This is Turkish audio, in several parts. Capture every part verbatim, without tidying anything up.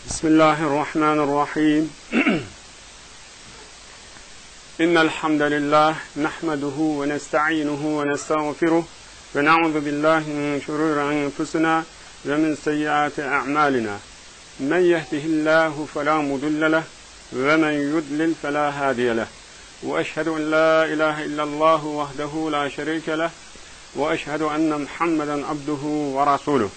بسم الله الرحمن الرحيم إن الحمد لله نحمده ونستعينه ونستغفره ونعوذ بالله من شرور أنفسنا ومن سيئات أعمالنا من يهده الله فلا مضل له ومن يضلل فلا هادي له وأشهد أن لا إله إلا الله وحده لا شريك له وأشهد أن محمدا عبده ورسوله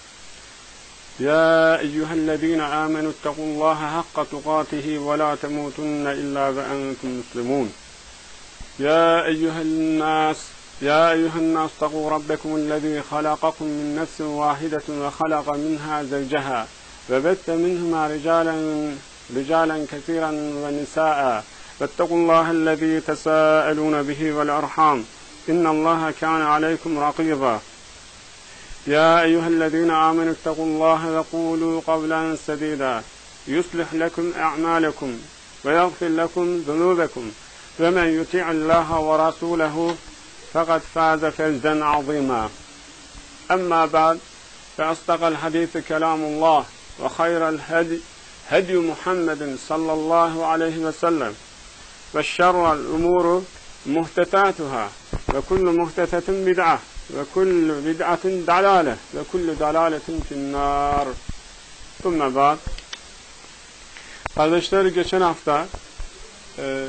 يا أيها الذين آمنوا اتقوا الله حق تقاته ولا تموتن إلا وأنتم مسلمون يا أيها الناس يا أيها الناس اتقوا ربكم الذي خلقكم من نفس واحدة وخلق منها زوجها وبث منهما رجالا رجالا كثيرا ونساء واتقوا الله الذي تساءلون به والأرحام إن الله كان عليكم رقيبا يا أيها الذين آمنوا اتقوا الله وقولوا قولا سديدا يصلح لكم أعمالكم ويغفر لكم ذنوبكم ومن يطع الله ورسوله فقد فاز فوزا عظيما أما بعد فأصدق الحديث كلام الله وخير الهدي هدي محمد صلى الله عليه وسلم والشر الأمور محدثاتها وكل محدثة بدعة ve kullu bid'atin dalale ve kullu dalaletin finnar. Thumma ba'd. Kardeşler, geçen hafta e,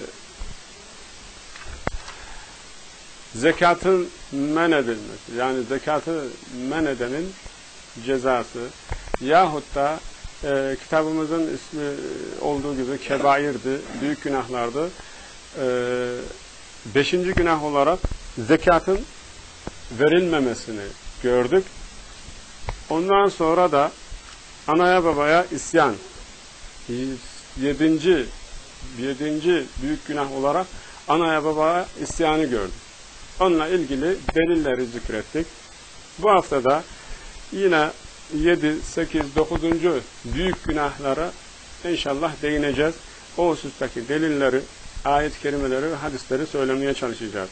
zekatın men edilmesi, yani zekatı men edenin cezası yahut da e, kitabımızın ismi olduğu gibi kebairdi, büyük günahlardı. E, beşinci günah olarak zekatın verilmemesini gördük. Ondan sonra da anaya babaya isyan. Yedinci, yedinci büyük günah olarak anaya babaya isyanı gördük. Onunla ilgili delilleri zikrettik. Bu haftada yine yedi, sekiz, dokuzuncu büyük günahlara inşallah değineceğiz. O husustaki delilleri, ayet-i kerimeleri ve hadisleri söylemeye çalışacağız.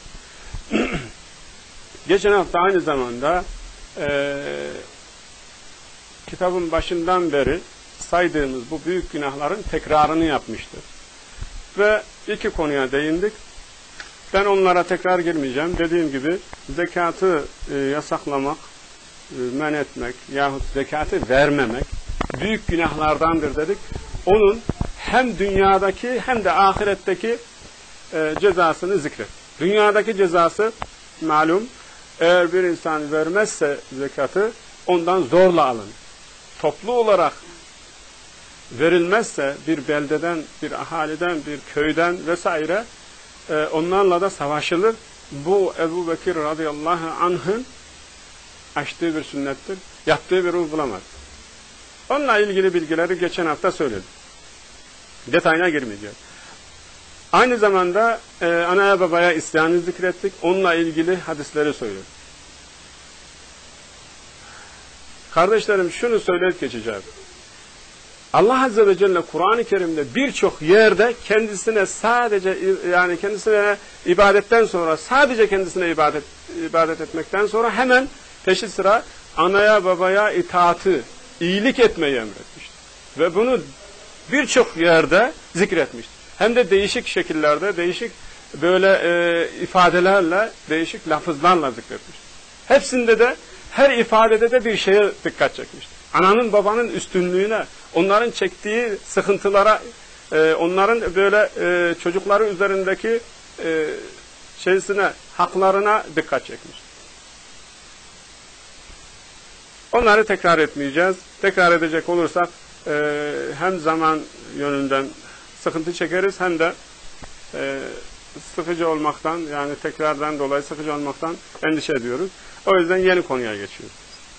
Geçen hafta aynı zamanda e, kitabın başından beri saydığımız bu büyük günahların tekrarını yapmıştık. Ve iki konuya değindik. Ben onlara tekrar girmeyeceğim. Dediğim gibi zekatı e, yasaklamak, e, men etmek yahut zekatı vermemek büyük günahlardandır dedik. Onun hem dünyadaki hem de ahiretteki e, cezasını zikret. Dünyadaki cezası malum. Eğer bir insan vermezse zekatı ondan zorla alın. Toplu olarak verilmezse bir beldeden, bir ahaliden, bir köyden vesaire e, onlarla da savaşılır. Bu Ebu Bekir radıyallahu anh'ın açtığı bir sünnettir. Yaptığı bir uygulamadır. Onunla ilgili bilgileri geçen hafta söyledim. Detayına girmeyeceğiz. Aynı zamanda e, anaya babaya isyanı zikrettik. Onunla ilgili hadisleri söyledik. Kardeşlerim, şunu söyleyip geçeceğim. Allah Azze ve Celle Kur'an-ı Kerim'de birçok yerde kendisine sadece yani kendisine ibadetten sonra sadece kendisine ibadet ibadet etmekten sonra hemen peşi sıra anaya babaya itaatı, iyilik etmeyi emretmiştir. Ve bunu birçok yerde zikretmiştir. Hem de değişik şekillerde, değişik böyle e, ifadelerle, değişik lafızlarla zikretmiş. Hepsinde de, her ifadede de bir şeye dikkat çekmiş. Ananın babanın üstünlüğüne, onların çektiği sıkıntılara, e, onların böyle e, çocukları üzerindeki e, şeysine, haklarına dikkat çekmiş. Onları tekrar etmeyeceğiz. Tekrar edecek olursak e, hem zaman yönünden sıkıntı çekeriz hem de e, sıkıcı olmaktan, yani tekrardan dolayı sıkıcı olmaktan endişe ediyoruz. O yüzden yeni konuya geçiyoruz.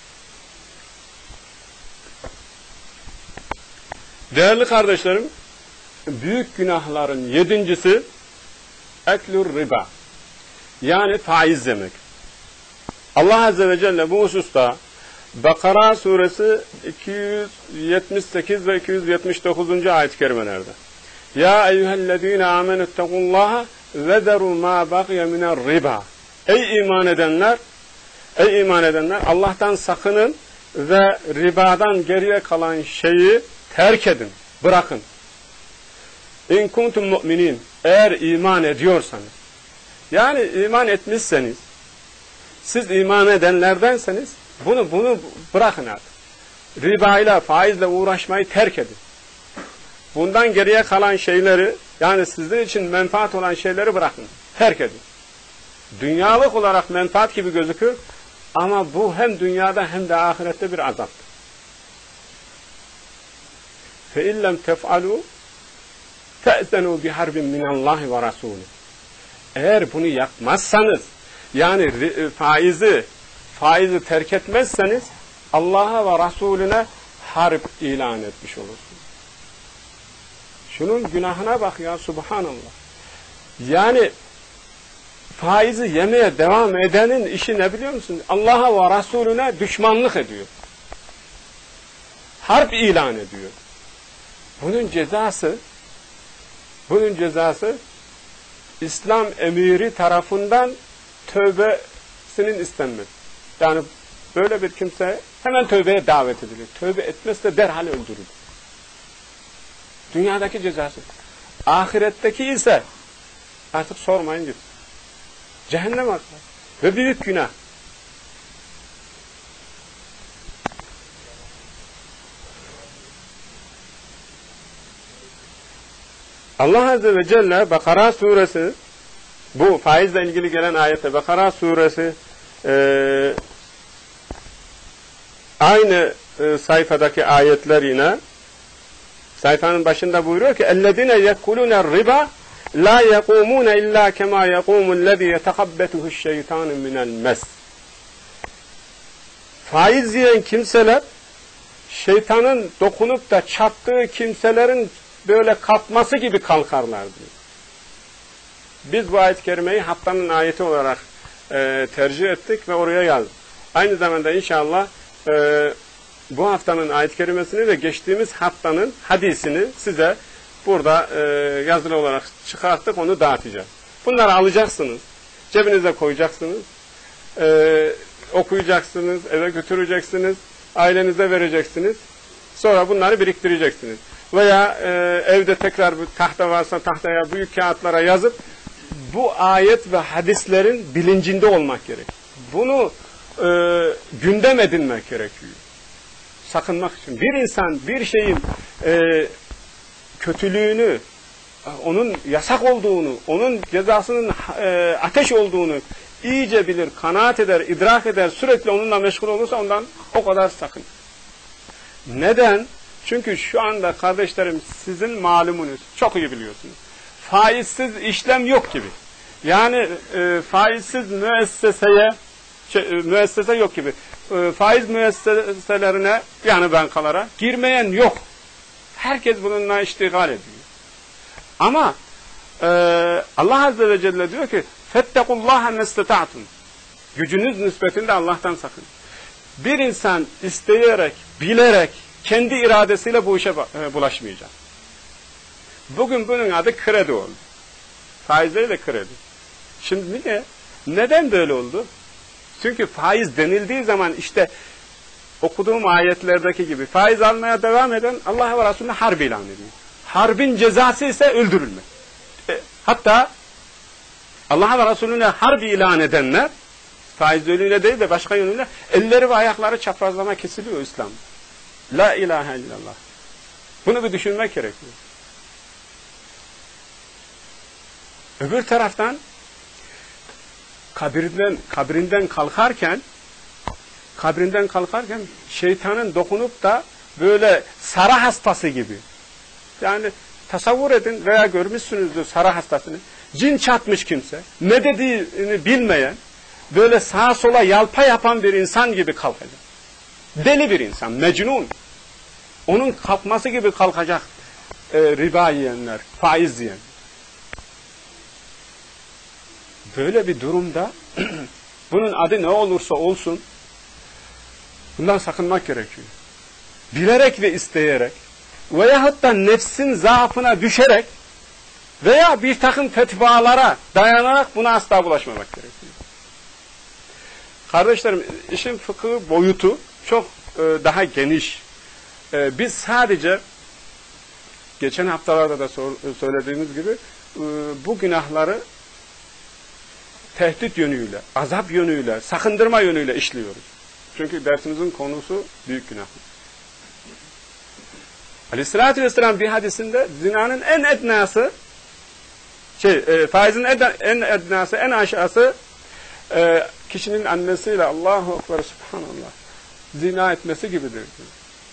Değerli kardeşlerim, büyük günahların yedincisi eklur riba, yani faiz yemek. Allah Azze ve Celle bu hususta Bakara suresi iki yüz yetmiş sekiz ve iki yüz yetmiş dokuzuncu ayet-i kerimelerde Ya eyyühellezine amenüttekullaha ve deru ma baqiye minel riba. Ey iman edenler, ey iman edenler, Allah'tan sakının ve ribadan geriye kalan şeyi Terk edin, bırakın. İn kuntum mu'minin, eğer iman ediyorsanız, yani iman etmişseniz, siz iman edenlerdenseniz, bunu bunu bırakın artık. Ribayla, faizle uğraşmayı terk edin. Bundan geriye kalan şeyleri, yani sizin için menfaat olan şeyleri bırakın, terk edin. Dünyalık olarak menfaat gibi gözükür, ama bu hem dünyada hem de ahirette bir azaptır. فَاِنْ لَمْ تَفْعَلُوا فَاَذَنُوا بِحَرْبٍ مِنَ اللّٰهِ وَرَسُولِهِ. Eğer bunu yapmazsanız, yani faizi, faizi terk etmezseniz, Allah'a ve Resulüne harp ilan etmiş olursunuz. Şunun günahına bak ya, subhanallah. Yani faizi yemeye devam edenin işi ne biliyor musun? Allah'a ve Resulüne düşmanlık ediyor. Harp ilan ediyor. Bunun cezası, bunun cezası İslam emiri tarafından tövbesinin istenmesi. Yani böyle bir kimse hemen tövbeye davet edilir. Tövbe etmezse derhal öldürülür. Dünyadaki cezası. Ahiretteki ise artık sormayın git. Cehennem azabı ve büyük günah. Allah Azze ve Celle Bakara suresi, bu faizle ilgili gelen ayette Bakara suresi e, aynı e, sayfadaki ayetler yine sayfanın başında buyuruyor ki اَلَّذِينَ يَكُلُونَ الرِّبَا لَا يَقُومُونَ اِلَّا كَمَا يَقُومُ الَّذِي يَتَقَبَّتُهُ الشَّيْطَانُ مِنَ الْمَسِّ. Faiz yiyen kimseler, şeytanın dokunup da çattığı kimselerin böyle kalkması gibi kalkarlar diyor. Biz bu ayet-i kerimeyi haftanın ayeti olarak e, tercih ettik ve oraya yazdık. Aynı zamanda inşallah e, bu haftanın ayet-i kerimesini ve geçtiğimiz haftanın hadisini size burada e, yazılı olarak çıkarttık, onu dağıtacağız. Bunları alacaksınız, cebinize koyacaksınız, e, okuyacaksınız, eve götüreceksiniz, ailenize vereceksiniz, sonra bunları biriktireceksiniz. Veya e, evde tekrar bir tahta varsa tahtaya, büyük kağıtlara yazıp bu ayet ve hadislerin bilincinde olmak gerek. Bunu e, gündem edinmek gerekiyor. Sakınmak için. Bir insan bir şeyin e, kötülüğünü, onun yasak olduğunu, onun cezasının e, ateş olduğunu iyice bilir, kanaat eder, idrak eder, sürekli onunla meşgul olursa ondan o kadar sakın. Neden? Çünkü şu anda kardeşlerim, sizin malumunuz, çok iyi biliyorsunuz. Faizsiz işlem yok gibi. Yani e, faizsiz müesseseye, şey, e, müessese yok gibi. E, faiz müesseselerine, yani bankalara girmeyen yok. Herkes bununla iştigal ediyor. Ama e, Allah Azze ve Celle diyor ki فَاتَّقُوا اللّٰهَ مَسْتَطَعْتُمْ. Gücünüz nispetinde Allah'tan sakın. Bir insan isteyerek, bilerek, kendi iradesiyle bu işe bulaşmayacak. Bugün bunun adı kredi oldu. Faizle kredi. Şimdi niye? Neden böyle oldu? Çünkü faiz denildiği zaman işte okuduğum ayetlerdeki gibi faiz almaya devam eden Allah ve Resulüne harp ilan ediyor. Harbin cezası ise öldürülme. E, hatta Allah ve Resulüne harp ilan edenler faiz yönüyle değil de başka yönüyle elleri ve ayakları çaprazlama kesiliyor İslam. La ilahe illallah. Bunu bir düşünmek gerekiyor. Öbür taraftan kabirinden, kabrinden kalkarken kabrinden kalkarken şeytanın dokunup da böyle sara hastası gibi. Yani tasavvur edin veya görmüşsünüzdür sara hastasını. Cin çatmış kimse, ne dediğini bilmeyen, böyle sağa sola yalpa yapan bir insan gibi kalkacak. Deli bir insan, mecnun. Onun kalkması gibi kalkacak e, riba yiyenler, faiz yiyen. Böyle bir durumda bunun adı ne olursa olsun bundan sakınmak gerekiyor. Bilerek ve isteyerek veyahut da nefsin zaafına düşerek veya bir takım fetvalara dayanarak buna asla bulaşmamak gerekiyor. Kardeşlerim, işin fıkıh boyutu çok e, daha geniş. E, biz sadece geçen haftalarda da söylediğimiz gibi bu günahları tehdit yönüyle, azap yönüyle, sakındırma yönüyle işliyoruz. Çünkü dersimizin konusu büyük günah. Aleyhissalatü vesselam bir hadisinde zinanın en ednası, şey, e, faizin ed- en ednası, en aşağısı e, kişinin annesiyle Allahu Ekber Subhanallah zina etmesi gibidir diyor.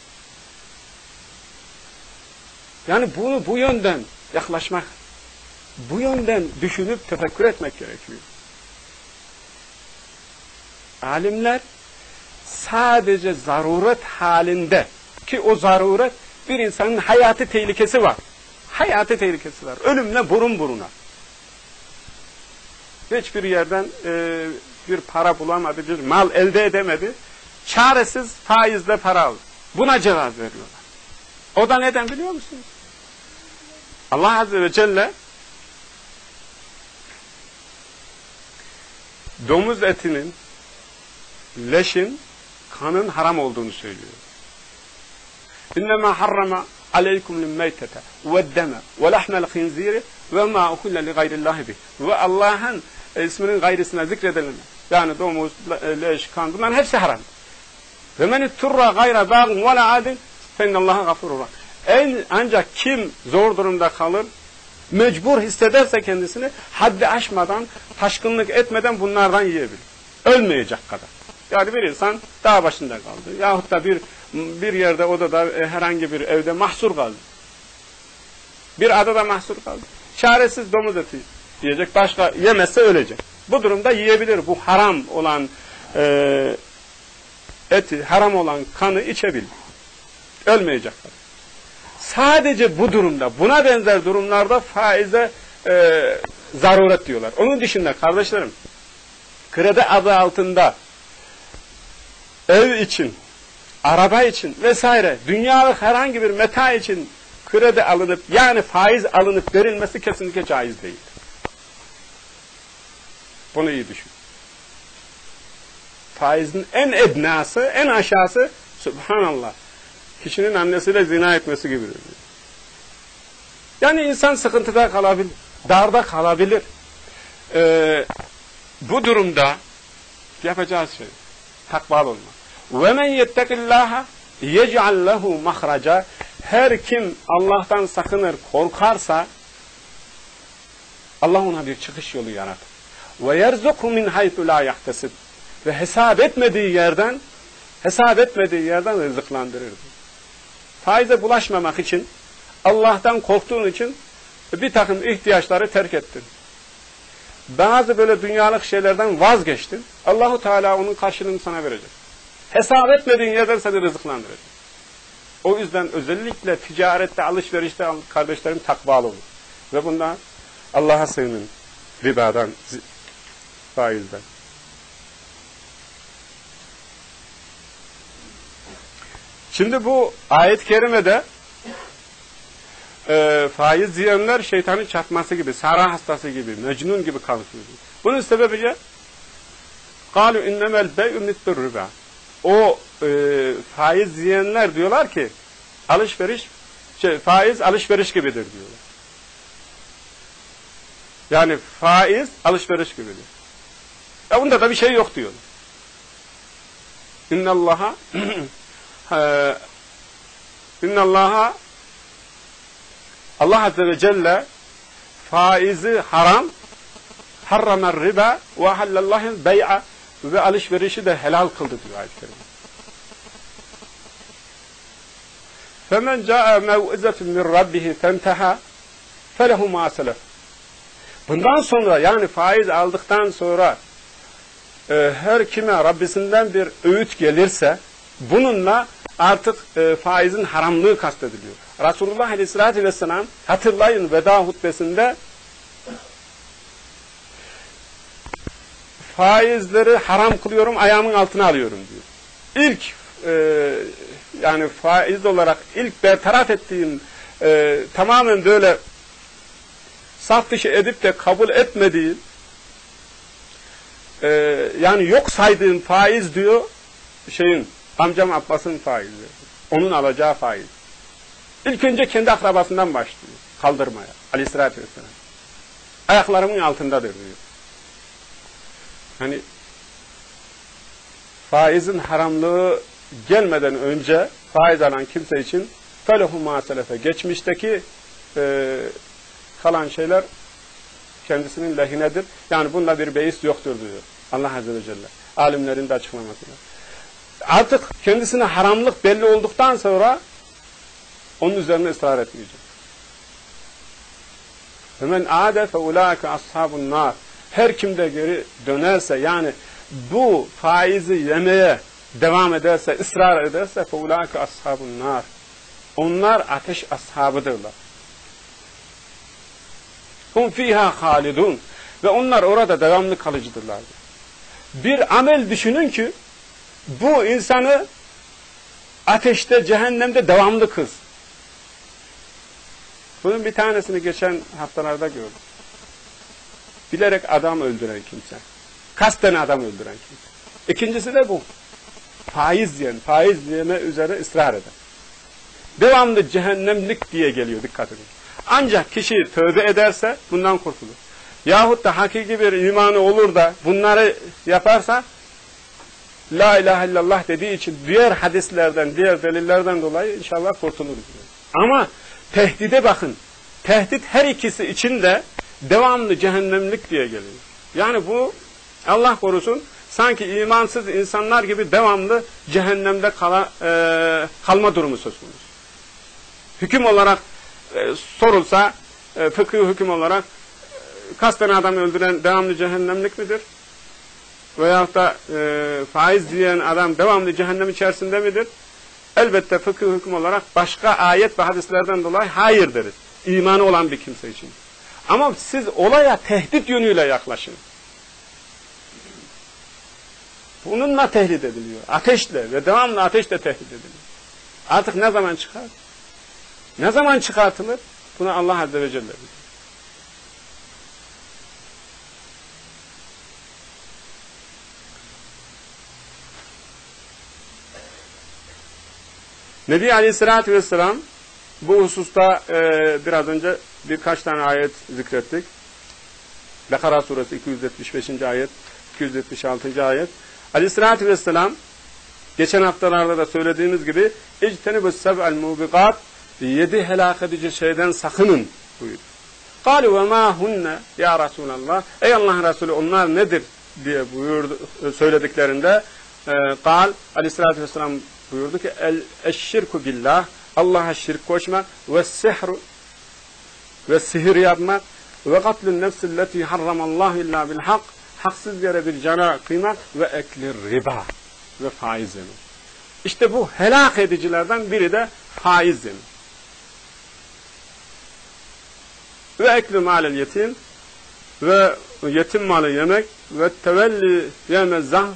Yani bunu bu yönden yaklaşmak, bu yönden düşünüp tefekkür etmek gerekiyor. Alimler sadece zaruret halinde, ki o zaruret bir insanın hayatı tehlikesi var. Hayatı tehlikesi var. Ölümle burun buruna. Hiçbir yerden e, bir para bulamadı, bir mal elde edemedi. Çaresiz faizle para aldı. Buna cevap veriyorlar. O da neden biliyor musunuz? Allah Azze ve Celle domuz etinin, leşin, kanın haram olduğunu söylüyor. İnnemâ harrama aleykumul meytete ve'd-deme ve lahmel khinziri ve mâ uhille li gayrillâhi bih. Ve Allah'ın isminin gayrısına zikredilen, yani domuz, leş, kan, bunların hepsi haram. Ve men itturra gayra bâgin ve la adil fe innallâhe gafurur rahim. En ancak kim zor durumda kalır, mecbur hissederse kendisini haddi aşmadan, taşkınlık etmeden bunlardan yiyebilir. Ölmeyecek kadar. Yani bir insan dağ başında kaldı. Yahut da bir bir yerde, odada, herhangi bir evde mahsur kaldı. Bir adada mahsur kaldı. Çaresiz domuz eti yiyecek. Başka yemezse ölecek. Bu durumda yiyebilir. Bu haram olan e, eti, haram olan kanı içebilir. Ölmeyecek kadar. Sadece bu durumda, buna benzer durumlarda faize e, zaruret diyorlar. Onun dışında kardeşlerim, kredi adı altında ev için, araba için vesaire, dünyalık herhangi bir meta için kredi alınıp, yani faiz alınıp verilmesi kesinlikle caiz değil. Bunu iyi düşün. Faizin en ednası, en aşağısı, subhanallah, kişinin annesiyle zina etmesi gibidir. Yani insan sıkıntıda kalabilir, darda kalabilir. Ee, bu durumda yapacağız şey, takvalı olmak. وَمَنْ يَتَّقِ اللّٰهَ يَجْعَلْ لَهُ مَخْرَجًا. Her kim Allah'tan sakınır, korkarsa Allah ona bir çıkış yolu yaratır. وَيَرْزُقُ مِنْ حَيْثُ لَا يَحْتَسِبْ. Ve hesap etmediği yerden, hesap etmediği yerden rızıklandırır. Faize bulaşmamak için, Allah'tan korktuğun için bir takım ihtiyaçları terk ettin. Bazı böyle dünyalık şeylerden vazgeçtin. Allahu Teala onun karşılığını sana verecek. Hesap etmediğin yerden seni rızıklandıracak. O yüzden özellikle ticarette, alışverişte kardeşlerim takvalı olur. Ve bundan Allah'a sığının. Ribadan, faizden. Şimdi bu ayet-i kerimede e, faiz yiyenler şeytanın çarpması gibi, sara hastası gibi, mecnun gibi kalkıyor. Bunun sebebi ne? قَالُوا اِنَّمَا الْبَيْءُ مِثْلُ الرِّبَى. O e, faiz yiyenler diyorlar ki alışveriş, şey, faiz alışveriş gibidir diyorlar. Yani faiz alışveriş gibidir. Ya bunda da bir şey yok diyorlar. İnnallaha İnnallaha Allah Azze ve Celle faizi haram, harramer riba ve hallallahil bey'a, ve alışverişi de helal kıldı diyor ayet-i kerime. فَمَنْ جَاءَ مَوْعِزَةٌ مِنْ رَبِّهِ فَانْتَهَا فَلَهُ مَا سَلَفَ. Bundan sonra, yani faiz aldıktan sonra e, her kime Rabbisinden bir öğüt gelirse bununla artık e, faizin haramlığı kastediliyor. Resulullah Aleyhisselatü Vesselam, hatırlayın, veda hutbesinde faizleri haram kılıyorum, ayağımın altına alıyorum diyor. İlk e, yani faiz olarak ilk bertaraf ettiğim, e, tamamen böyle saf dışı edip de kabul etmediğim, e, yani yok saydığım faiz diyor, şeyin, amcam Abbas'ın faizi. Onun alacağı faiz. İlk önce kendi akrabasından başlıyor kaldırmaya. Aleyhissalatü vesselam. Ayaklarımın altındadır diyor. Hani faizin haramlığı gelmeden önce faiz alan kimse için felehu ma selefe, geçmişteki e, kalan şeyler kendisinin lehinedir. Yani bunda bir beis yoktur diyor Allah Azze ve Celle. Alimlerin de açıklamasıyla. Artık kendisine haramlık belli olduktan sonra onun üzerine ısrar etmeyecek. Hemen ade fe ulaike ashabun nar. Her kim de geri dönerse, yani bu faizi yemeye devam ederse, ısrar ederse fe ulaike ashabun nar. Onlar ateş ashabıdırlar. Hum fiha halidun. Ve onlar orada devamlı kalıcıdırlar. Bir amel düşünün ki bu insanı ateşte, cehennemde devamlı kız. Bunun bir tanesini geçen haftalarda gördüm. Bilerek adam öldüren kimse. Kasten adam öldüren kimse. İkincisi de bu. Faiz yiyen, faiz yeme üzere ısrar eden. Devamlı cehennemlik diye geliyor, dikkat edin. Ancak kişi tövbe ederse bundan kurtulur. Yahut da hakiki bir imanı olur da bunları yaparsa, La ilahe illallah dediği için diğer hadislerden, diğer delillerden dolayı inşallah kurtuluruz. Ama tehdide bakın. Tehdit her ikisi için de devamlı cehennemlik diye geliyor. Yani bu Allah korusun sanki imansız insanlar gibi devamlı cehennemde kala, e, kalma durumu söz konusu. Hüküm olarak e, sorulsa, e, fıkhi hüküm olarak e, kasten adam öldüren devamlı cehennemlik midir? Veyahut da e, faiz diyen adam devamlı cehennem içerisinde midir? Elbette fıkhi hüküm olarak başka ayet ve hadislerden dolayı hayır deriz. İmanı olan bir kimse için. Ama siz olaya tehdit yönüyle yaklaşın. Bununla tehdit ediliyor. Ateşle ve devamlı ateşle tehdit ediliyor. Artık ne zaman çıkar? Ne zaman çıkartılır? Bunu Allah Azze ve Celle bilir. Nebi Aleyhisselatü Vesselam bu hususta e, biraz önce birkaç tane ayet zikrettik. Bekara suresi iki yüz yetmiş beşinci ayet, iki yüz yetmiş altıncı ayet. Aleyhisselatü Vesselam geçen haftalarda da söylediğimiz gibi اِجْتَنِبُ السَّبْعَ الْمُوبِقَاتِ yedi helak edici şeyden sakının buyur. قَالُوا وَمَا هُنَّ ya Resulallah, ey Allah'ın Resulü onlar nedir diye buyurdu, söylediklerinde قال Aleyhisselatü Vesselam buyurdu ki el-şirku billah, Allah'a şirk koşmak ve sihru ve sihir yapmak ve katlun nefsilleti harramallahu illa bil hak, haksız yere bir cana kıymak ve eklir riba ve faiz yemek. İşte bu helak edicilerden biri de faiz yemek. Ve ekli malel yetim ve yetim malı yemek ve tevelli yemezzah,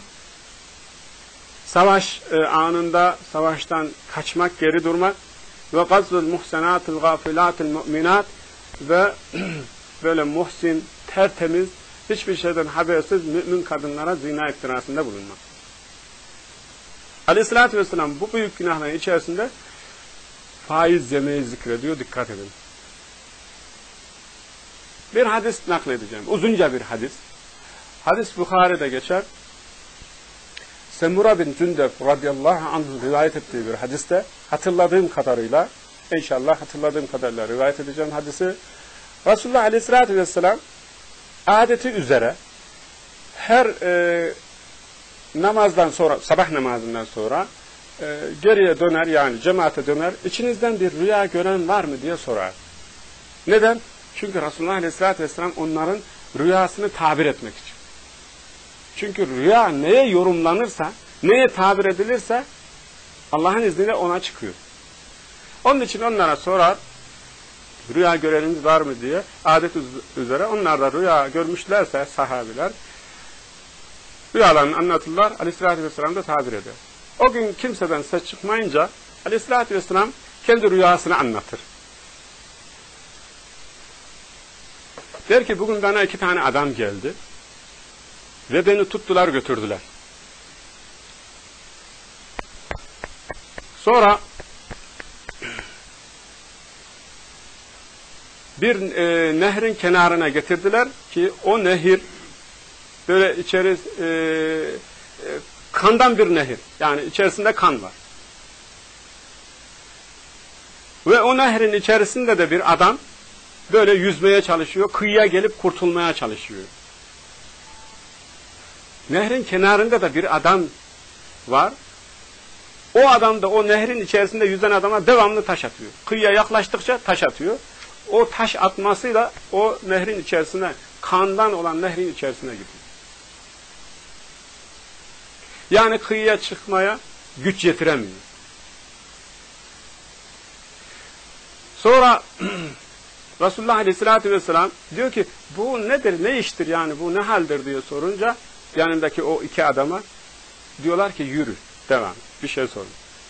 savaş e, anında savaştan kaçmak, geri durmak ve gazvul muhsenatil gafilatil mu'minat ve böyle muhsin, tertemiz, hiçbir şeyden habersiz mümin kadınlara zina iftirasında bulunmak. Aleyhissalatü vesselam bu büyük günahların içerisinde faiz yemeyi zikrediyor, dikkat edin. Bir hadis nakledeceğim, uzunca bir hadis. Hadis Bukhari'de geçer. Semura bin Cündep radıyallahu anh rivayet ettiği bir hadiste, hatırladığım kadarıyla, inşallah hatırladığım kadarıyla rivayet edeceğim hadisi, Resulullah aleyhissalatü vesselam adeti üzere her e, namazdan sonra, sabah namazından sonra e, geriye döner, yani cemaate döner, içinizden bir rüya gören var mı diye sorar. Neden? Çünkü Resulullah aleyhissalatü vesselam onların rüyasını tabir etmek için. Çünkü rüya neye yorumlanırsa, neye tabir edilirse Allah'ın izniyle ona çıkıyor. Onun için onlara sorar, rüya göreniniz var mı diye, adet üzere onlar da rüya görmüşlerse sahabiler, rüyalarını anlatırlar, aleyhissalatü vesselam da tabir eder. O gün kimseden ses çıkmayınca aleyhissalatü vesselam kendi rüyasını anlatır. Der ki bugün bana iki tane adam geldi ve beni tuttular götürdüler. Sonra bir e, nehrin kenarına getirdiler ki o nehir böyle içeri e, e, kandan bir nehir. Yani içerisinde kan var. Ve o nehrin içerisinde de bir adam böyle yüzmeye çalışıyor, kıyıya gelip kurtulmaya çalışıyor. Nehrin kenarında da bir adam var. O adam da o nehrin içerisinde yüzen adama devamlı taş atıyor. Kıyıya yaklaştıkça taş atıyor. O taş atmasıyla o nehrin içerisine, kandan olan nehrin içerisine gidiyor. Yani kıyıya çıkmaya güç yetiremiyor. Sonra Resulullah Aleyhisselatü Vesselam diyor ki bu nedir, ne iştir yani, bu ne haldir diye sorunca yanındaki o iki adama diyorlar ki yürü, devam, bir şey sorun.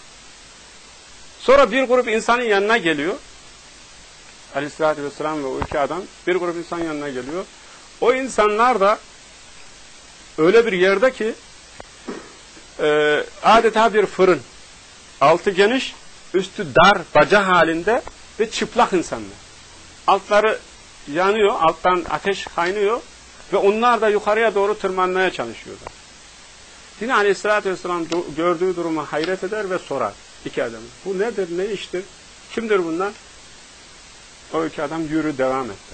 Sonra bir grup insanın yanına geliyor. Aleyhisselatü Vesselam ve o iki adam bir grup insan yanına geliyor. O insanlar da öyle bir yerde ki e, adeta bir fırın. Altı geniş, üstü dar, baca halinde ve çıplak insanlar. Altları yanıyor, alttan ateş kaynıyor ve onlar da yukarıya doğru tırmanmaya çalışıyorlar. Yine Aleyhisselatü Vesselam gördüğü duruma hayret eder ve sorar iki adamı. Bu nedir, ne iştir, kimdir bunlar? O iki adam yürü, devam etti.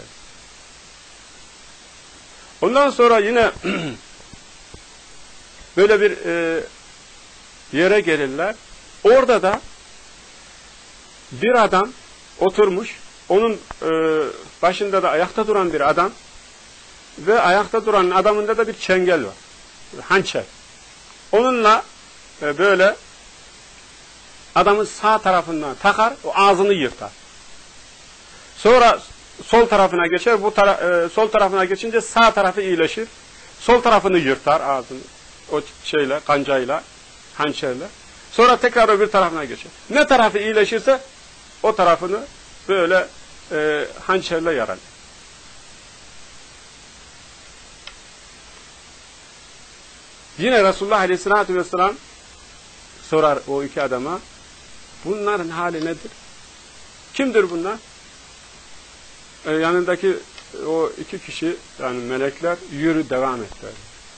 Ondan sonra yine böyle bir e, yere gelirler. Orada da bir adam oturmuş, onun e, başında da ayakta duran bir adam ve ayakta duran adamında da bir çengel var, hançer. Onunla e, böyle adamın sağ tarafından takar, o ağzını yırtar. Sonra sol tarafına geçer, bu tara e, sol tarafına geçince sağ tarafı iyileşir. Sol tarafını yırtar ağzını, o şeyle, kancayla, hançerle. Sonra tekrar öbür tarafına geçer. Ne tarafı iyileşirse o tarafını böyle e, hançerle yarar. Yine Resulullah Aleyhisselatü Vesselam sorar o iki adama, bunların hali nedir? Kimdir bunlar? Ee, yanındaki o iki kişi, yani melekler, yürü, devam ettiler.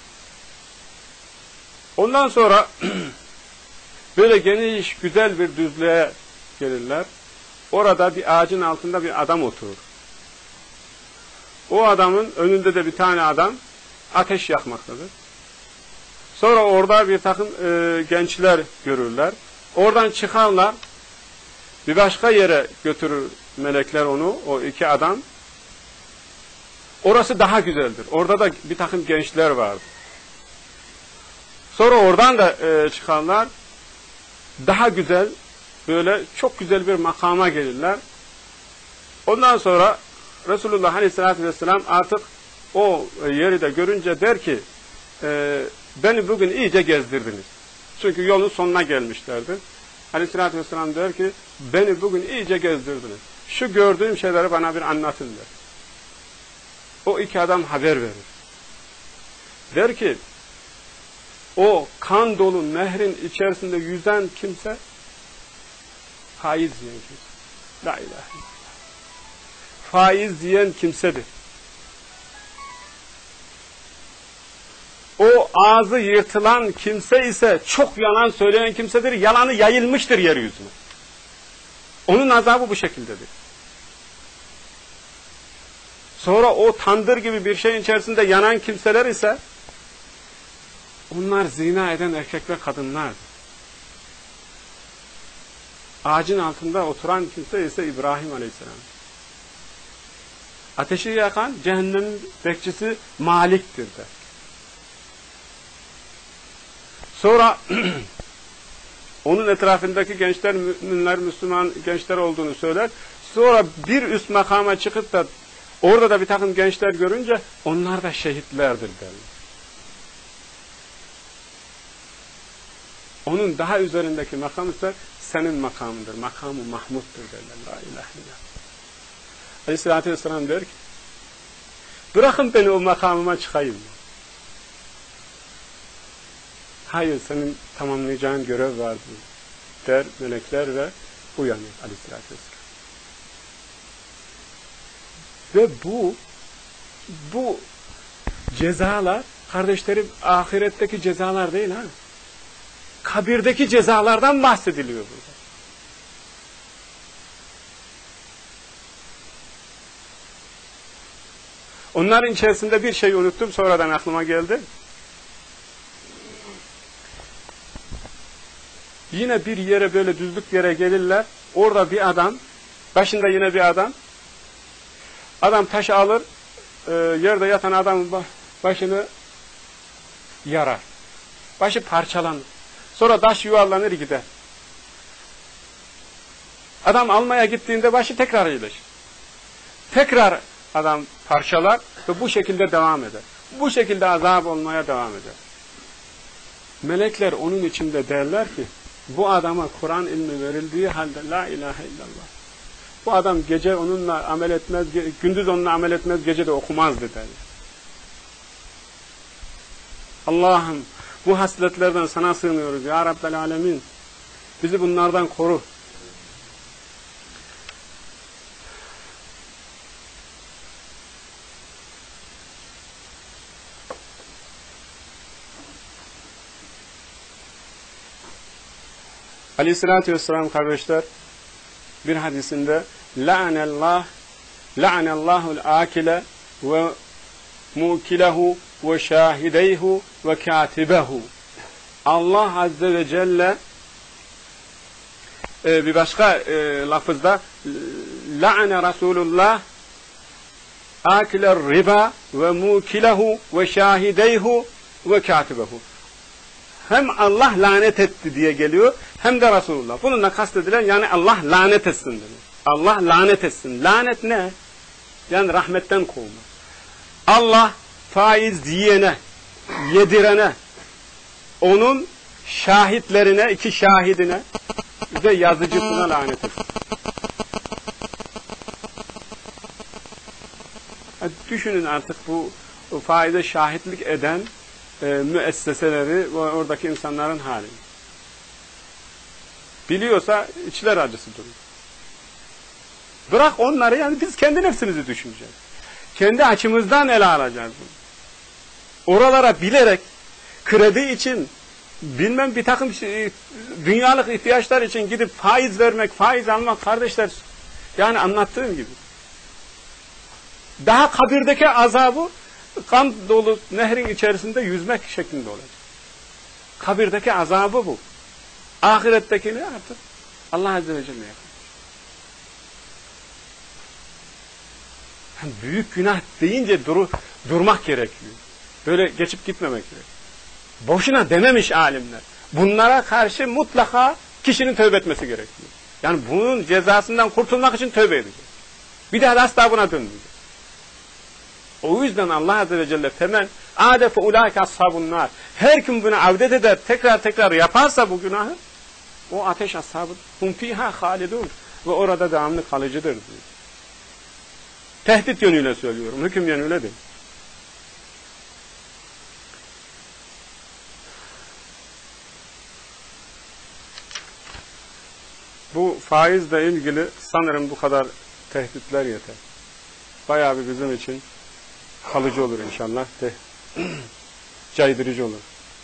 Ondan sonra böyle geniş, güzel bir düzlüğe gelirler. Orada bir ağacın altında bir adam oturur. O adamın önünde de bir tane adam ateş yakmaktadır. Sonra orada bir takım e, gençler görürler. Oradan çıkarlar, bir başka yere götürür melekler onu, o iki adam. Orası daha güzeldir. Orada da bir takım gençler vardır. Sonra oradan da e, çıkarlar, daha güzel, böyle çok güzel bir makama gelirler. Ondan sonra Resulullah Aleyhisselatü Vesselam artık o yeri de görünce der ki, e, beni bugün iyice gezdirdiniz. Çünkü yolun sonuna gelmişlerdi. Aleyhisselatü Vesselam der ki, beni bugün iyice gezdirdiniz. Şu gördüğüm şeyleri bana bir anlatın der. O iki adam haber verir. Der ki, o kan dolu nehrin içerisinde yüzen kimse, faiz yiyen kimse. La ilahe illallah. Faiz yiyen kimsedir. O ağzı yırtılan kimse ise çok yalan söyleyen kimsedir. Yalanı yayılmıştır yeryüzüne. Onun azabı bu şekildedir. Sonra o tandır gibi bir şeyin içerisinde yanan kimseler ise onlar zina eden erkek ve kadınlardır. Ağacın altında oturan kimse ise İbrahim Aleyhisselam. Ateşi yakan cehennemin bekçisi Malik'tir der. Sonra onun etrafındaki gençler müminler, Müslüman gençler olduğunu söyler. Sonra bir üst makama çıkıp da orada da bir takım gençler görünce onlar da şehitlerdir derler. Onun daha üzerindeki makam ise senin makamındır. Makamı Mahmud'dur derler. La ilahe illallah. Aleyhisselatü Vesselam der ki, bırakın beni o makamıma çıkayım. Hayır, senin tamamlayacağın görev vardır der melekler ve uyanır Aleyhisselatü Vesselam. Ve bu bu cezalar kardeşlerim ahiretteki cezalar değil ha. Kabirdeki cezalardan bahsediliyor burada. Onların içerisinde bir şey unuttum, sonradan aklıma geldi. Yine bir yere böyle düzlük yere gelirler. Orada bir adam, başında yine bir adam. Adam taşı alır, e, yerde yatan adamın başını yarar. Başı parçalanır. Sonra taş yuvarlanır gider. Adam almaya gittiğinde başı tekrar iyileşir. Tekrar adam parçalar ve bu şekilde devam eder. Bu şekilde azap olmaya devam eder. Melekler onun içinde derler ki, bu adama Kur'an ilmi verildiği halde la ilahe illallah. Bu adam gece onunla amel etmez, gündüz onunla amel etmez, gece de okumazdı derler. Allah'ım bu hasletlerden sana sığınıyoruz ya Rabbel Alemin. Bizi bunlardan koru. Aleyhissalatü vesselam kardeşler bir hadisinde la'anallah la'anallahul akile ve mukilehu ve şahideyhu ve katibehu. Allah Azze ve Celle e, bir başka e, lafızda la'ane Resulullah akiler riba ve mukilehu ve şahideyhu ve katibehu. Hem Allah lanet etti diye geliyor, hem de Resulullah. Bununla kastedilen yani Allah lanet etsin demek. Allah lanet etsin. Lanet ne? Yani rahmetten kovma. Allah faiz yiyene, yedirene, onun şahitlerine, iki şahidine ve yazıcısına lanet etsin. Yani düşünün artık bu faize şahitlik eden e, müesseseleri ve oradaki insanların halini. Biliyorsa içler acısı durur. Bırak onları, yani biz kendi nefsimizi düşüneceğiz. Kendi açımızdan ele alacağız bunu. Oralara bilerek kredi için bilmem bir takım şey, dünyalık ihtiyaçlar için gidip faiz vermek, faiz almak kardeşler, yani anlattığım gibi. Daha kabirdeki azabı kan dolu nehrin içerisinde yüzmek şeklinde olacak. Kabirdeki azabı bu. Ahirettekini artık Allah Azze ve Celle'ye. Yani büyük günah deyince duru, durmak gerekiyor. Böyle geçip gitmemek gerekiyor. Boşuna dememiş alimler. Bunlara karşı mutlaka kişinin tövbe etmesi gerekiyor. Yani bunun cezasından kurtulmak için tövbe edecek. Bir daha da asla buna dönmeyecek. O yüzden Allah Azze ve Celle femen adefe ulaike ashabunnar. Her kim bunu avdet eder, tekrar tekrar yaparsa bu günahı, o ateş ashabı hum fiha halidun ve orada devamlı kalıcıdır diyor. Tehdit yönüyle söylüyorum, hüküm yönüyle değil. Bu faizle ilgili sanırım bu kadar tehditler yeter. Bayağı bir bizim için kalıcı olur inşallah. De, caydırıcı olur.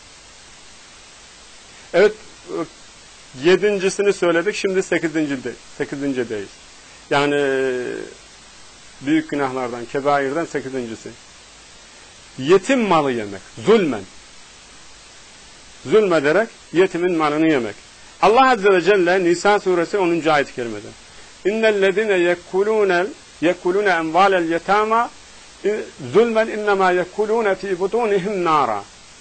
Evet, yedincisini söyledik, şimdi sekizincide, sekizincedeyiz. Yani büyük günahlardan, kebairden sekizincisi. Yetim malı yemek, zulmen. Zulmederek yetimin malını yemek. Allah Azze ve Celle Nisa suresi onuncu ayet-i kerimede. İnnellezine yekulûne yekulûne envâlel yetâmâ zulmen innemâ yekulûne fî butûnihim nâra.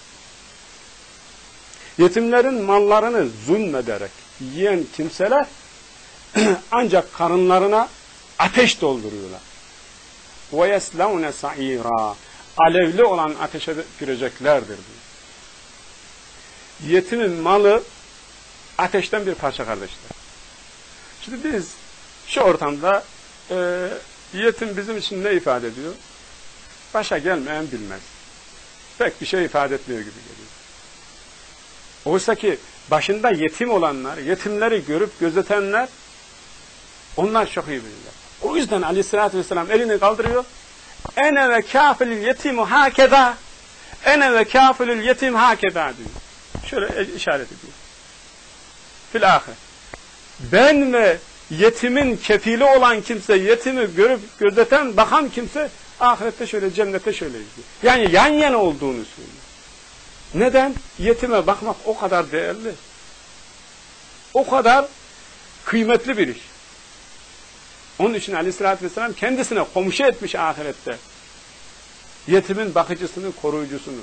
Yetimlerin mallarını zulmederek yiyen kimseler ancak karınlarına ateş dolduruyorlar. وَيَسْلَوْنَ سَعِيرًا. Alevli olan ateşe gireceklerdir diyor. Yetimin malı ateşten bir parça kardeşler. Şimdi biz şu ortamda e, yetim bizim için ne ifade ediyor? Başa gelmeyen bilmez. Pek bir şey ifade etmiyor gibi geliyor. Oysa ki başında yetim olanlar, yetimleri görüp gözetenler, onlar çok iyi bilirler. O yüzden aleyhissalatü vesselam elini kaldırıyor. Ene ve kâfilül yetimu hâkeda. Ene ve kâfilül yetim hâkeda diyor. Şöyle işaret ediyor. Fil ahiret. Ben ve yetimin kefili olan kimse, yetimi görüp gözeten, bakan kimse ahirette şöyle, cennette şöyle diyor. Yani yan yana olduğunu söylüyor. Neden? Yetime bakmak o kadar değerli. O kadar kıymetli bir iş. Onun için aleyhissalatü vesselam kendisine komşu etmiş ahirette. Yetimin bakıcısını, koruyucusunu.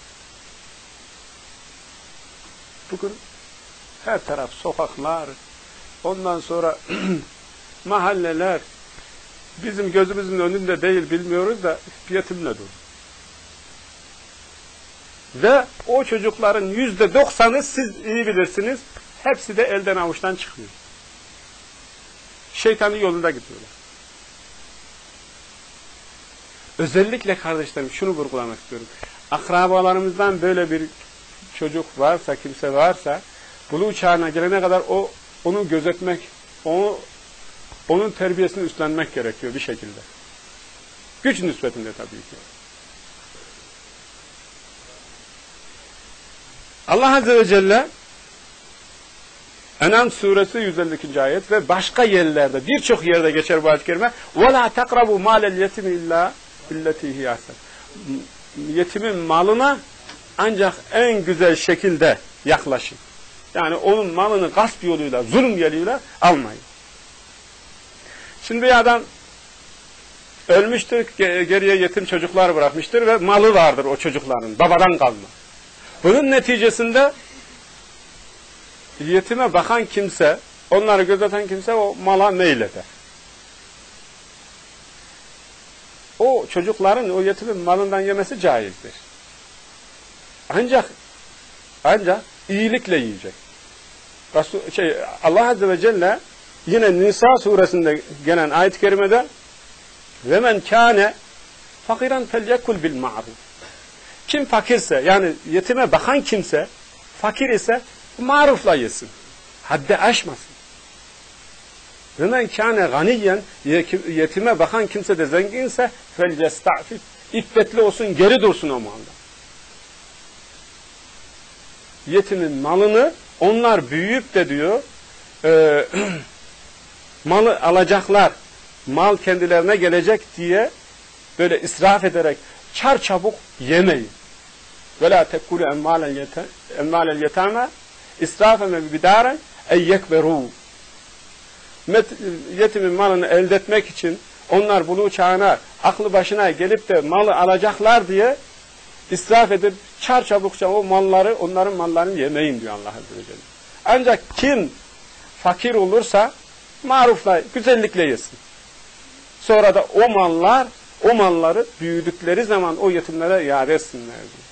Bugün her taraf sokaklar, ondan sonra mahalleler, bizim gözümüzün önünde değil bilmiyoruz da yetimle dolu. Ve o çocukların yüzde doksanı siz iyi bilirsiniz, hepsi de elden avuçtan çıkıyor. Şeytanın yolunda gidiyorlar. Özellikle kardeşlerim şunu vurgulamak istiyorum. Akrabalarımızdan böyle bir çocuk varsa, kimse varsa, buluğ çağına gelene kadar o onu gözetmek, onu onun terbiyesini üstlenmek gerekiyor bir şekilde. Güç nispetinde tabii ki. Allah Azze ve Celle En'am suresi yüz elli ikinci ayet ve başka yerlerde, birçok yerde geçer bu ayet-i kerime. وَلَا تَقْرَبُوا مَالَ الْيَتِمِ اِلَّا بِالَّتِي هِيَ أَحْسَنُ. Yetimin malına ancak en güzel şekilde yaklaşın. Yani onun malını gasp yoluyla, zulüm yoluyla almayın. Şimdi bir adam ölmüştür, geriye yetim çocuklar bırakmıştır ve malı vardır o çocukların, babadan kalma. Bunun neticesinde yetime bakan kimse, onları gözeten kimse o mala meyleder. O çocukların o yetimin malından yemesi caizdir. Ancak ancak iyilikle yiyecek. Resul, şey, Allah Azze ve Celle yine Nisa suresinde gelen ayet-i kerimede ve men kâne fakiran felyekul bil ma'ruf. Kim fakirse, yani yetime bakan kimse fakir ise marufla yesin. Haddi aşmasın. Ve men kâne ganiyen, yetime bakan kimse de zenginse felyesta'fif. İffetli olsun, geri dursun o malda. Yetimin malını onlar büyüyüp de diyor e, malı alacaklar, mal kendilerine gelecek diye böyle israf ederek çarçabuk yemeyin. وَلَا تَكُّلُوا اَمَّالَ الْيَتَامَا اِسْرَافًا وَبِدَارًا اَيَّكْبَرُوا. Yetimin malını elde etmek için onlar buluğ çağına, aklı başına gelip de malı alacaklar diye israf edip çarçabukça o malları, onların mallarını yemeyin diyor Allah Azze ve Celle. Ancak kim fakir olursa marufla, güzellikle yesin. Sonra da o mallar, o malları büyüdükleri zaman o yetimlere iade etsinler diyor.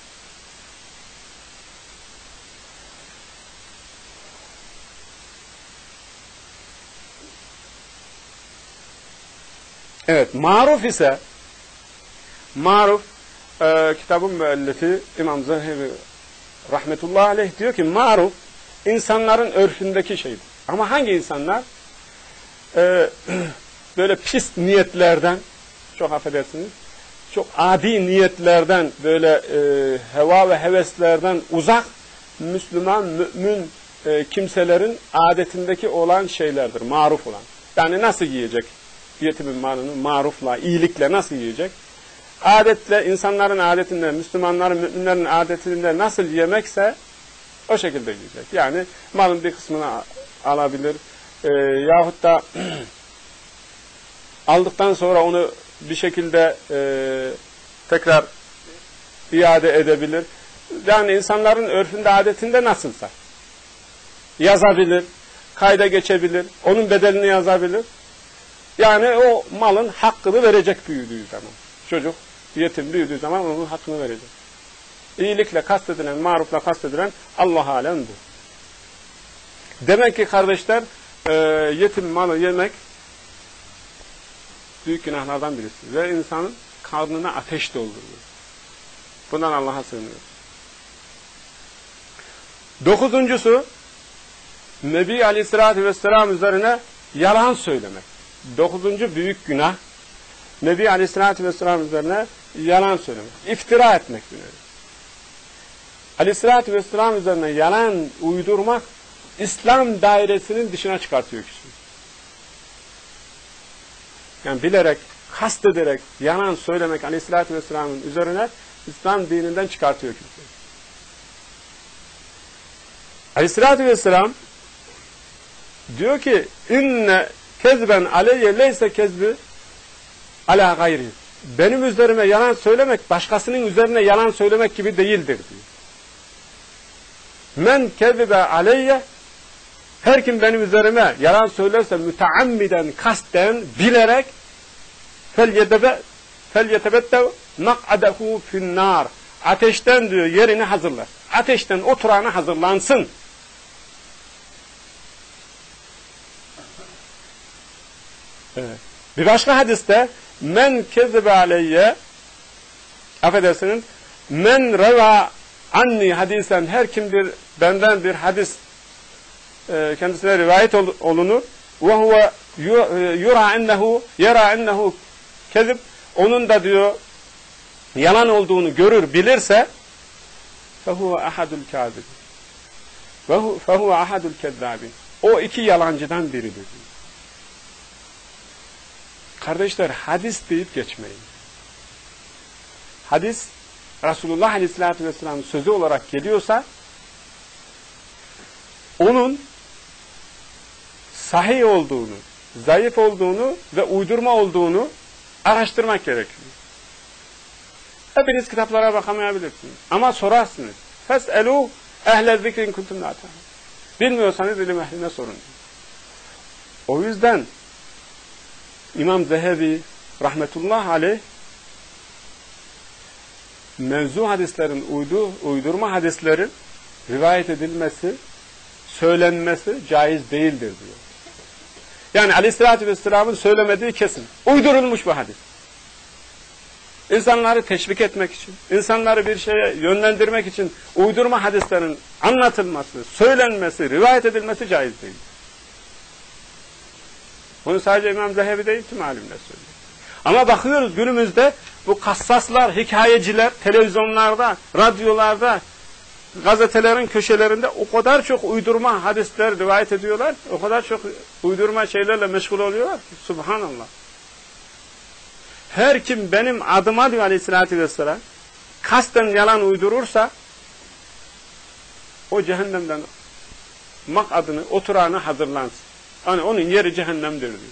Evet, maruf ise maruf e, kitabın müellifi İmam Zahebi rahmetullahi aleyh diyor ki maruf insanların örfündeki şeydir. Ama hangi insanlar? E, böyle pis niyetlerden, çok affedersiniz, çok adi niyetlerden, böyle e, heva ve heveslerden uzak Müslüman, mümin e, kimselerin adetindeki olan şeylerdir, maruf olan. Yani nasıl yiyecek? Yetimin malını marufla, iyilikle nasıl yiyecek? Adetle, insanların adetinde, Müslümanların, müminlerin adetinde nasıl yemekse o şekilde yiyecek. Yani malın bir kısmını alabilir e, yahut da aldıktan sonra onu bir şekilde e, tekrar iade edebilir. Yani insanların örfünde, adetinde nasılsa yazabilir, kayda geçebilir, onun bedelini yazabilir. Yani o malın hakkını verecek büyüdüğü zaman. Çocuk, yetim büyüdüğü zaman onun hakkını verecek. İyilikle kastedilen, marufla kastedilen Allah alem bu. Demek ki kardeşler, e, yetim malı yemek büyük günahlardan birisi. Ve insanın karnına ateş dolduruyor. Bundan Allah'a sığınıyoruz. Dokuzuncusu, Nebi Aleyhisselatü Vesselam üzerine yalan söylemek. dokuzuncu büyük günah Nebi Aleyhisselatü Vesselam üzerine yalan söylemek, iftira etmek. Aleyhisselatü Vesselam üzerine yalan uydurmak İslam dairesinin dışına çıkartıyor kişiyi. Yani bilerek, kast ederek yalan söylemek Aleyhisselatü Vesselam'ın üzerine İslam dininden çıkartıyor kişiyi. Aleyhisselatü Vesselam diyor ki inne kezben aleyye leyse kezbi ala gayri. Benim üzerime yalan söylemek başkasının üzerine yalan söylemek gibi değildir diyor. Men kezibe aleyye, her kim benim üzerime yalan söylerse müteammiden, kasten, bilerek felyetebette mak'adehu finnâr, ateşten diyor yerini hazırlar. Ateşten oturağını hazırlansın. Evet. Bir başka hadiste men kezibe aleyye, affedersiniz, men reva anni hadisen, her kim bir benden bir hadis e, kendisine rivayet ol, olunur ve huve yura ennehu yara ennehu kezib, onun da diyor yalan olduğunu görür bilirse fehuve ahadul kâzib ve fehuve ahadul kezzâbin, o iki yalancıdan biridir diyor. Kardeşler, hadis deyip geçmeyin. Hadis Resulullah Aleyhisselatü Vesselam'ın sözü olarak geliyorsa onun sahih olduğunu, zayıf olduğunu ve uydurma olduğunu araştırmak gerekiyor. Hepiniz kitaplara bakamayabilirsiniz. Ama sorarsınız. Fes'elû ehle zikrin kuntum lâ ta'lemûn. Bilmiyorsanız ilim ehline sorun. O yüzden İmam Zehebi rahmetullah aleyh mevzu hadislerin, uydu, uydurma hadislerin rivayet edilmesi, söylenmesi caiz değildir diyor. Yani Aleyhisselatü Vesselam'ın söylemediği kesin. Uydurulmuş bu hadis. İnsanları teşvik etmek için, insanları bir şeye yönlendirmek için uydurma hadislerin anlatılması, söylenmesi, rivayet edilmesi caiz değil. Bunu sadece İmam Zehebi değil, tüm alimler söylüyor. Ama bakıyoruz günümüzde bu kassaslar, hikayeciler televizyonlarda, radyolarda, gazetelerin köşelerinde o kadar çok uydurma hadisler rivayet ediyorlar, o kadar çok uydurma şeylerle meşgul oluyorlar ki, subhanallah. Her kim benim adıma diyor Aleyhisselatü Vesselam, kasten yalan uydurursa o cehennemden mak'adını, oturağını hazırlansın. Yani onun yeri cehennemdir diyor.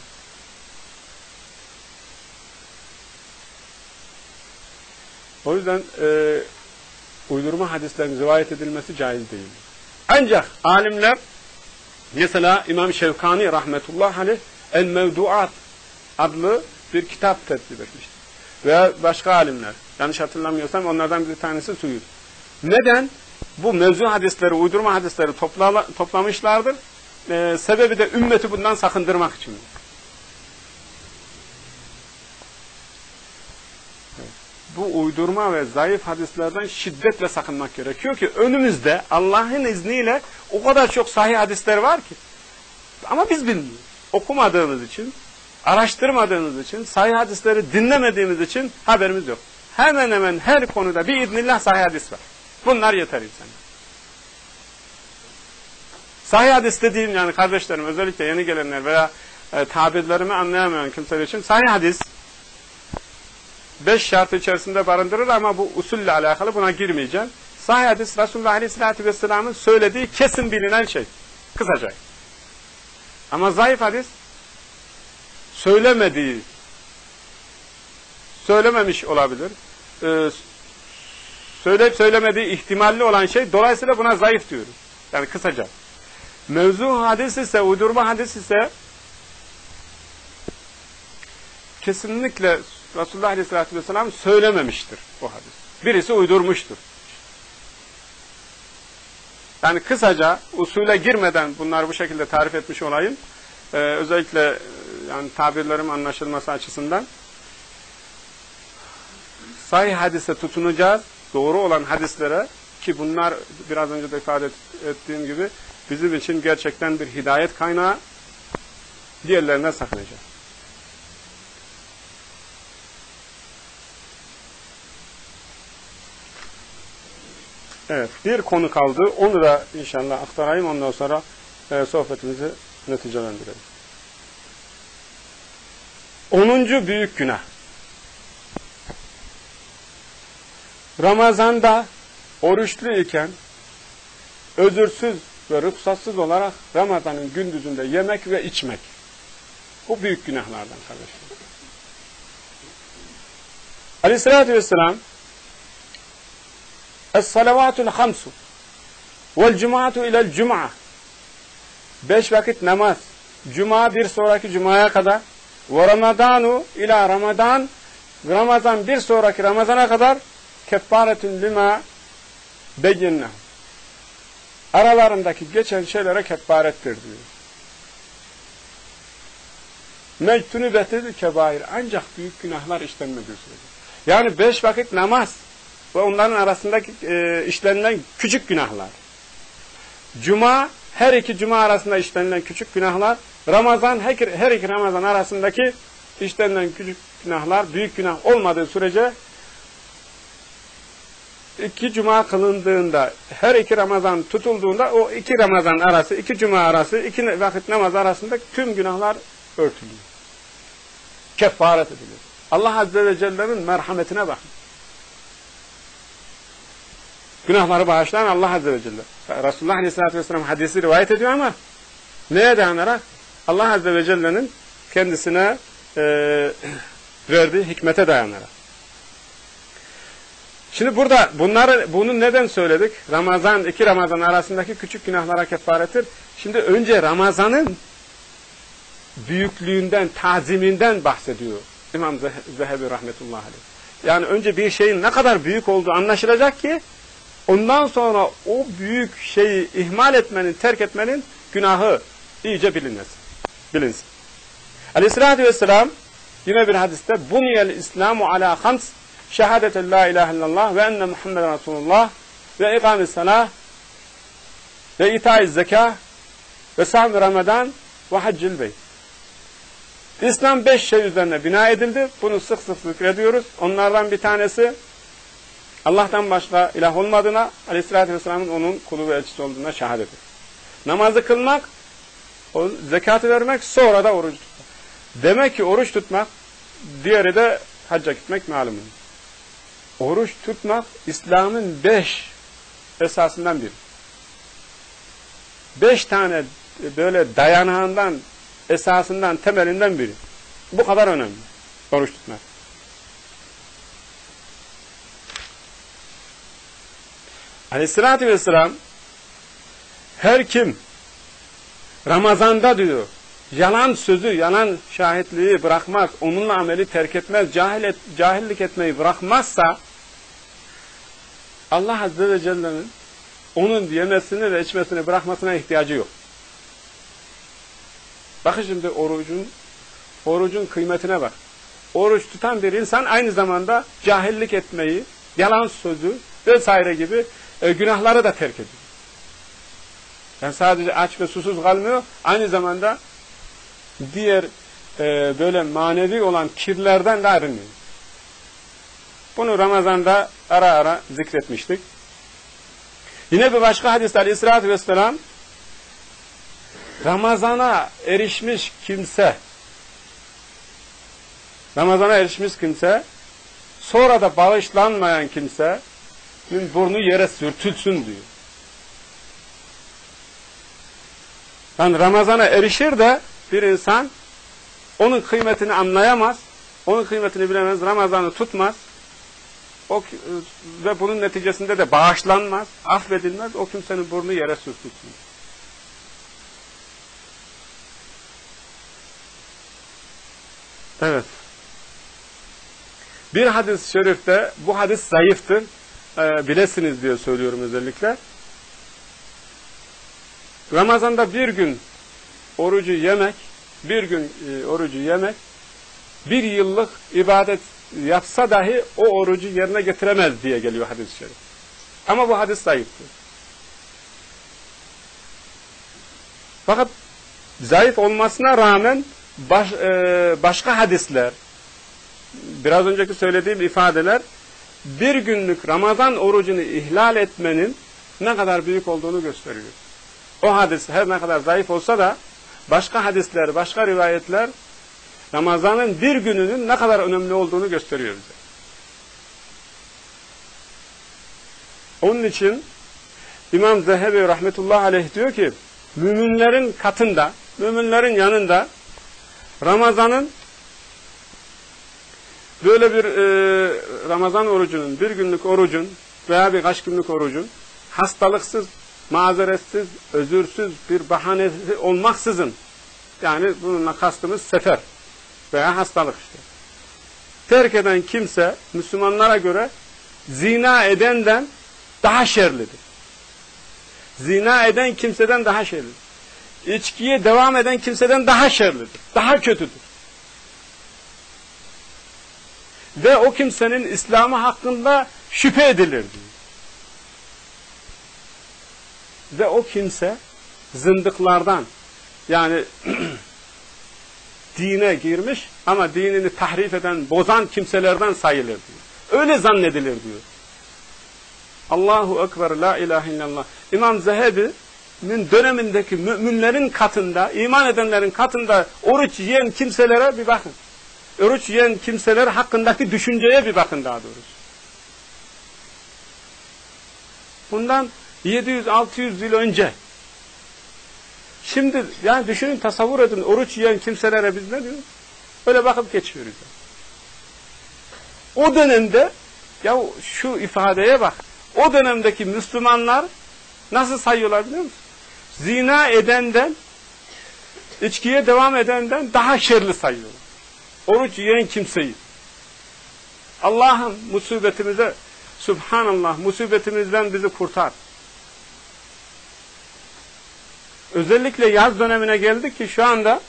O yüzden e, uydurma hadislerin rivayet edilmesi caiz değil. Ancak alimler, mesela İmam Şevkani rahmetullah aleyh El Mevduat adlı bir kitap tertip etmiştir. Veya başka alimler, yanlış hatırlamıyorsam onlardan bir tanesi Suyut. Neden? Bu mevzu hadisleri, uydurma hadisleri topla, toplamışlardır. Ee, sebebi de ümmeti bundan sakındırmak için. Bu uydurma ve zayıf hadislerden şiddetle sakınmak gerekiyor ki önümüzde Allah'ın izniyle o kadar çok sahih hadisler var ki. Ama biz bilmiyoruz. Okumadığımız için, araştırmadığımız için, sahih hadisleri dinlemediğimiz için haberimiz yok. Hemen hemen her konuda bir idnillah sahih hadis var. Bunlar yeter insana. Sahih hadis dediğim, yani kardeşlerim, özellikle yeni gelenler veya e, tabirlerimi anlayamayan kimseler için sahih hadis beş şartı içerisinde barındırır ama bu usulle alakalı, buna girmeyeceğim. Sahih hadis Resulullah Aleyhisselatü Vesselam'ın söylediği kesin bilinen şey. Kısaca. Ama zayıf hadis söylemediği, söylememiş olabilir. Ee, söyleyip söylemediği ihtimalli olan şey. Dolayısıyla buna zayıf diyoruz. Yani kısaca. Mevzu hadis ise, uydurma hadis ise kesinlikle Resulullah Aleyhisselatü Vesselam söylememiştir bu hadis. Birisi uydurmuştur. Yani kısaca usule girmeden bunları bu şekilde tarif etmiş olayım. Ee, özellikle yani tabirlerim anlaşılması açısından sahih hadise tutunacağız. Doğru olan hadislere, ki bunlar biraz önce de ifade ettiğim gibi bizim için gerçekten bir hidayet kaynağı, diğerlerine sakınacağız. Evet, bir konu kaldı. Onu da inşallah aktarayım. Ondan sonra e, sohbetimizi neticelendirelim. Onuncu büyük günah. Ramazanda oruçlu iken özürsüz ve ruhsatsız olarak Ramazan'ın gündüzünde yemek ve içmek. Bu büyük günahlardan kardeşler. Aleyhissalatü vesselam Es-salavatul hamsu vel cum'atu ilel cum'a. Beş vakit namaz. Cuma bir sonraki cumaya kadar ve ramadanu ila ramadan. Ramazan bir sonraki Ramazan'a kadar keffaretün lima beyyinne. Aralarındaki geçen şeylere kefarettir diyor. Mectunübetil kebair. Ancak büyük günahlar işlenmediği sürece. Yani beş vakit namaz ve onların arasındaki e, işlenilen küçük günahlar. Cuma, her iki cuma arasında işlenilen küçük günahlar. Ramazan, her, her iki Ramazan arasındaki işlenilen küçük günahlar, büyük günah olmadığı sürece iki cuma kılındığında, her iki Ramazan tutulduğunda o iki Ramazan arası, iki cuma arası, iki vakit namaz arasında tüm günahlar örtülüyor. Kefaret ediliyor. Allah Azze ve Celle'nin merhametine bakın. Günahları bağışlayan Allah Azze ve Celle. Resulullah Aleyhisselatü Vesselam hadisi rivayet ediyor ama neye dayanarak? Allah Azze ve Celle'nin kendisine e, verdiği hikmete dayanarak. Şimdi burada bunları, bunu neden söyledik? Ramazan, iki Ramazan arasındaki küçük günahlara kefarettir. Şimdi önce Ramazan'ın büyüklüğünden, taziminden bahsediyor İmam Zehebi rahmetullahi aleyh. Yani önce bir şeyin ne kadar büyük olduğu anlaşılacak ki ondan sonra o büyük şeyi ihmal etmenin, terk etmenin günahı iyice bilinmesin. Bilinsin. Aleyhissalatü vesselam yine bir hadiste buniyel İslamu ala hams şehadeten la ilahe illallah ve enne Muhammeden Resulullah ve ikamis salah ve itaiz zekâh ve sahb-ı Ramazan ve haccil beyt. İslam beş şey üzerine bina edildi. Bunu sık sık zikrediyoruz. Onlardan bir tanesi Allah'tan başka ilah olmadığına, Aleyhisselatü Vesselam'ın onun kulu ve elçisi olduğuna şehadet ediyor. Namazı kılmak, o zekatı vermek, sonra da oruç tutmak. Demek ki oruç tutmak, diğeri de hacca gitmek malumunuz. Oruç tutmak, İslam'ın beş esasından biri. Beş tane böyle dayanağından, esasından, temelinden biri. Bu kadar önemli. Oruç tutmak. Aleyhissalatü vesselam her kim Ramazan'da diyor yalan sözü, yalan şahitliği bırakmaz, onunla ameli terk etmez, cahil et, cahillik etmeyi bırakmazsa Allah Azze ve Celle'nin onun yemesini ve içmesini bırakmasına ihtiyacı yok. Bakın şimdi orucun orucun kıymetine bak. Oruç tutan bir insan aynı zamanda cahillik etmeyi, yalan sözü vesaire gibi e, günahları da terk ediyor. Yani sadece aç ve susuz kalmıyor, aynı zamanda diğer e, böyle manevi olan kirlerden de arınıyor. Bunu Ramazan'da ara ara zikretmiştik. Yine bir başka hadiste Aleyhisselatü Vesselam Ramazan'a erişmiş kimse Ramazan'a erişmiş kimse sonra da bağışlanmayan kimsenin burnu yere sürtülsün diyor. Yani Ramazan'a erişir de bir insan onun kıymetini anlayamaz, onun kıymetini bilemez, Ramazan'ı tutmaz o, ve bunun neticesinde de bağışlanmaz, affedilmez, o kimsenin burnu yere sürtülsün. Evet. Bir hadis-i şerifte, bu hadis zayıftır, e, bilesiniz diye söylüyorum özellikle. Ramazan'da bir gün orucu yemek, bir gün e, orucu yemek, bir yıllık ibadet yapsa dahi o orucu yerine getiremez diye geliyor hadis-i şerif. Ama bu hadis zayıftır. Fakat zayıf olmasına rağmen baş, e, başka hadisler, biraz önceki söylediğim ifadeler bir günlük Ramazan orucunu ihlal etmenin ne kadar büyük olduğunu gösteriyor. O hadis her ne kadar zayıf olsa da başka hadisler, başka rivayetler Ramazan'ın bir gününün ne kadar önemli olduğunu gösteriyor bize. Onun için İmam Zehebi rahmetullahi aleyh diyor ki, müminlerin katında, müminlerin yanında Ramazan'ın böyle bir e, Ramazan orucunun, bir günlük orucun veya birkaç günlük orucun hastalıksız, mazeretsiz, özürsüz bir bahanesi olmaksızın, yani bununla kastımız sefer veya hastalık işte, terk eden kimse Müslümanlara göre zina edenden daha şerlidir. Zina eden kimseden daha şerlidir. İçkiye devam eden kimseden daha şerlidir. Daha kötüdür. Ve o kimsenin İslam'ı hakkında şüphe edilir diyor. Ve o kimse zındıklardan, yani dine girmiş ama dinini tahrif eden, bozan kimselerden sayılır diyor. Öyle zannedilir diyor. Allahu Ekber, la ilahe illallah. İmam Zehebi'nin dönemindeki müminlerin katında, iman edenlerin katında oruç yiyen kimselere bir bakın. Oruç yiyen kimseler hakkındaki düşünceye bir bakın daha doğrusu. Bundan yedi yüz altı yüz yıl önce. Şimdi yani düşünün, tasavvur edin, oruç yiyen kimselere biz ne diyoruz? Öyle bakıp geçiyoruz. O dönemde, ya şu ifadeye bak, o dönemdeki Müslümanlar nasıl sayıyorlar biliyor musun? Zina edenden, içkiye devam edenden daha şerli sayıyorlar. Oruç yiyen kimseyi. Allah'ım musibetimize, Subhanallah, musibetimizden bizi kurtar. Özellikle yaz dönemine geldik ki şu anda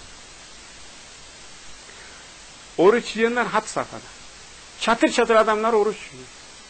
oruç yiyenler had safhada. Çatır çatır adamlar oruç yiyor.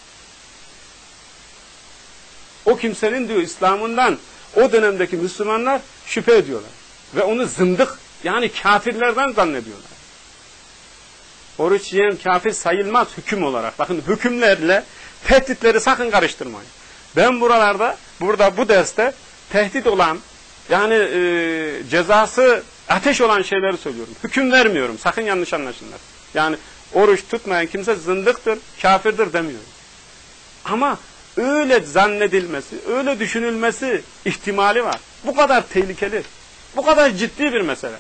O kimsenin diyor İslam'ından o dönemdeki Müslümanlar şüphe ediyorlar. Ve onu zındık, yani kafirlerden zannediyorlar. Oruç yiyen kafir sayılmaz hüküm olarak. Bakın, hükümlerle tehditleri sakın karıştırmayın. Ben buralarda, burada bu derste tehdit olan, yani e, cezası ateş olan şeyleri söylüyorum. Hüküm vermiyorum. Sakın yanlış anlaşılmasın. Yani oruç tutmayan kimse zındıktır, kafirdir demiyorum. Ama öyle zannedilmesi, öyle düşünülmesi ihtimali var. Bu kadar tehlikeli, bu kadar ciddi bir mesele.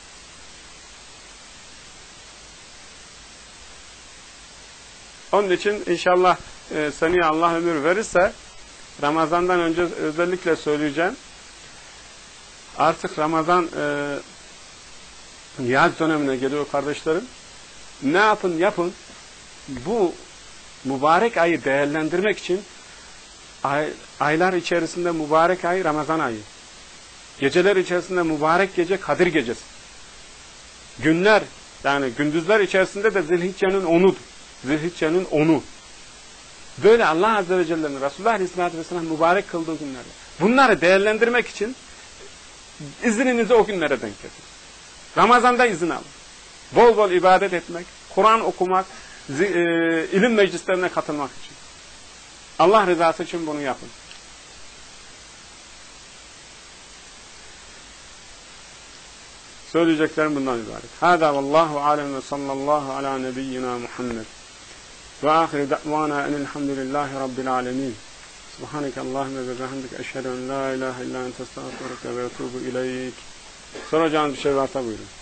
Onun için inşallah e, seneye Allah ömür verirse Ramazan'dan önce özellikle söyleyeceğim. Artık Ramazan e, yaz dönemine geliyor kardeşlerim. Ne yapın yapın, bu mübarek ayı değerlendirmek için ay, aylar içerisinde mübarek ay Ramazan ayı. Geceler içerisinde mübarek gece Kadir gecesi. Günler, yani gündüzler içerisinde de Zilhicce'nin onudur. Zilhicce'nin onu. Böyle Allah Azze ve Celle'nin Resulullah Aleyhisselatü Vesselam mübarek kıldığı günler. Bunları değerlendirmek için izninizi o günlere denk getirin. Ramazan'da izin alın. Bol bol ibadet etmek, Kur'an okumak, e, ilim meclislerine katılmak için. Allah rızası için bunu yapın. Söyleyeceklerim bundan ibaret. Hâdâ vallahu alem ve sallallahu ala nebiyyina Muhammed. Ve âhiri da'vana enelhamdülillahi rabbil alemin. Subhaneke Allahümme ve bihamdik eşhedü en la ilahe illa ente estağfiruke ve etûbü ileyk. Soracağınız bir şey varsa buyurun.